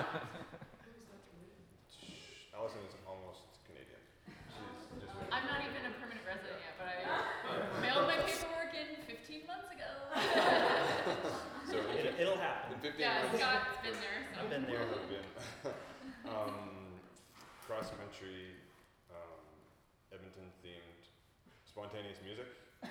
Allison is almost Canadian. She's just waiting. I'm not even a permanent resident yet, but I mailed my paperwork in 15 months ago. So It'll happen. in 15 Yeah, months. Scott's been there. So. I've been there. I've been. Cross country, Edmonton themed, spontaneous music.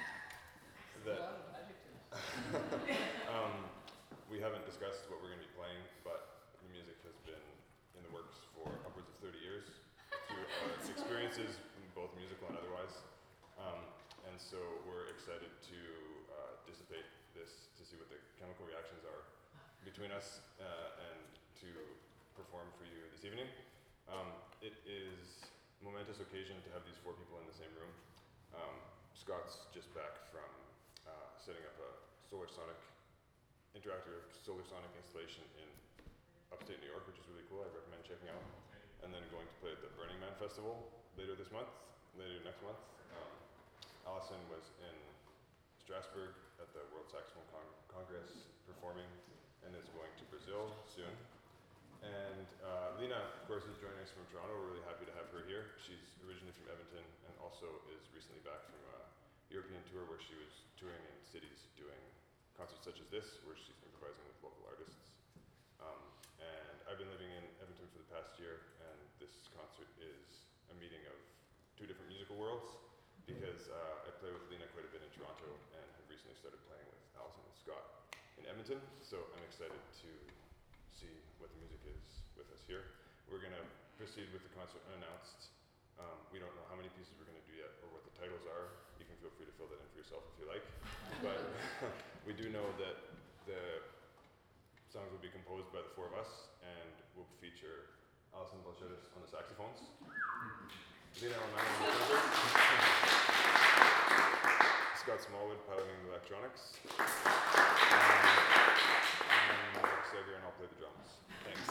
We haven't discussed what we're going to be playing, but the music has been in the works for upwards of 30 years through our experiences, both musical and otherwise. And so we're excited to dissipate this, to see what the chemical reactions are between us and to perform for you this evening. It is a momentous occasion to have these four people in the same room. Scott's just back from setting up a interactive solar sonic installation in upstate New York, which is really cool. I recommend checking out. And then going to play at the Burning Man Festival later next month. Allison was in Strasbourg at the World Saxophone Congress performing and is going to Brazil soon. And Lena, of course, is joining us from Toronto. We're really happy to have her here. She's originally from Edmonton and also is recently back from a European tour where she was touring in cities doing concerts such as this, where she's improvising with local artists. And I've been living in Edmonton for the past year, and this concert is a meeting of two different musical worlds because I play with Lena quite a bit in Toronto and have recently started playing with Allison and Scott in Edmonton. So I'm excited to see what the music is with us here. We're going to proceed with the concert unannounced. We don't know how many pieces we're going to do yet or what the titles are. You can feel free to fill that in for yourself if you like. But we do know that the songs will be composed by the four of us and will feature Allison Balchetis on the saxophones, Lena Romano on the trumpet, Scott Smallwood piloting the electronics, and Mark Seger and I'll play the drums. Thanks.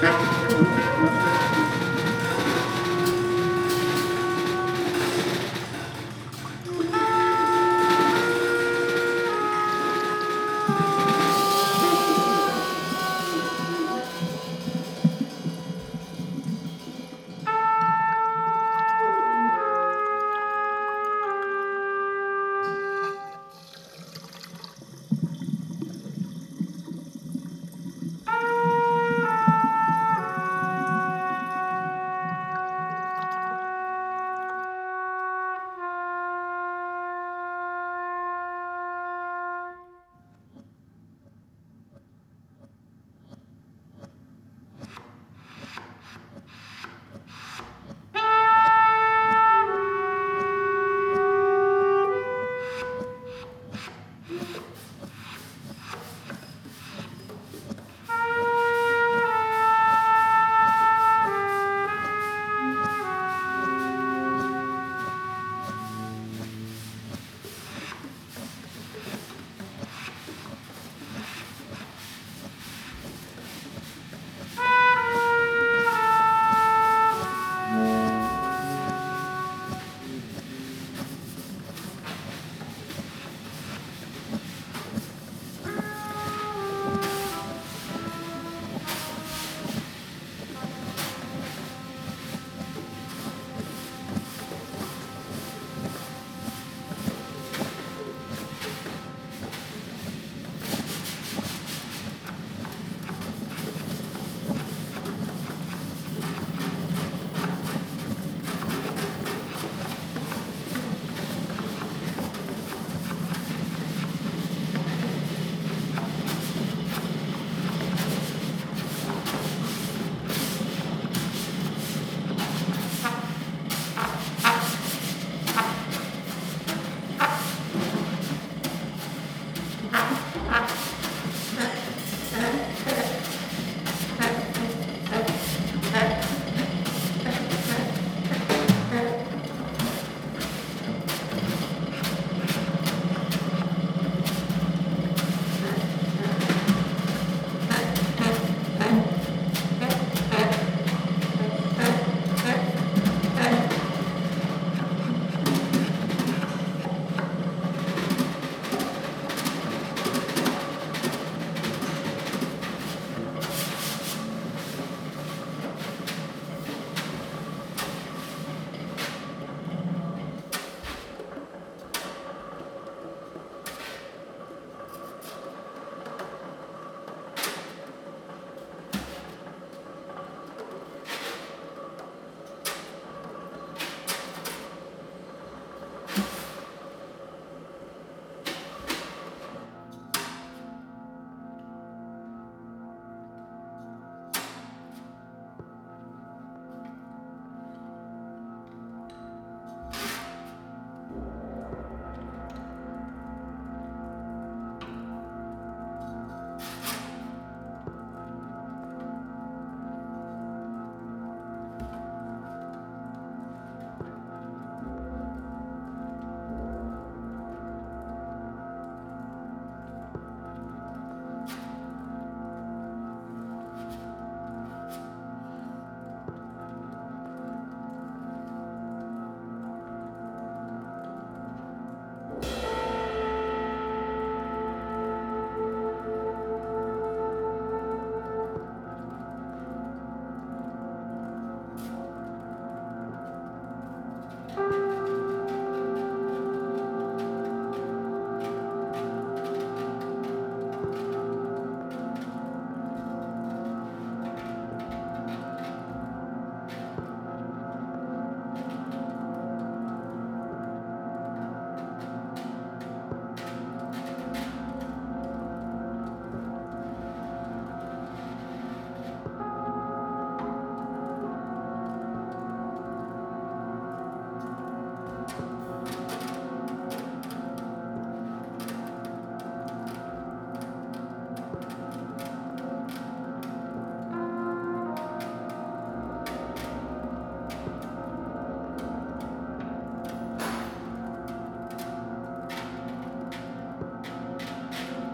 Thank you.